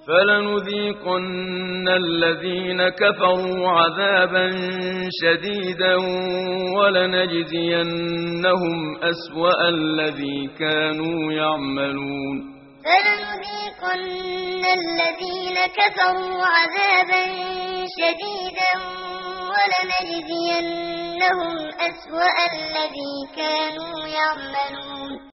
فلنذيقن الذين كفروا عذابا شديدا ولنجزينهم أسوأ الذي كانوا يعملون فلنذيقن الذين كفروا عذابا شديدا ولنجزينهم أسوأ الذي كانوا يعملون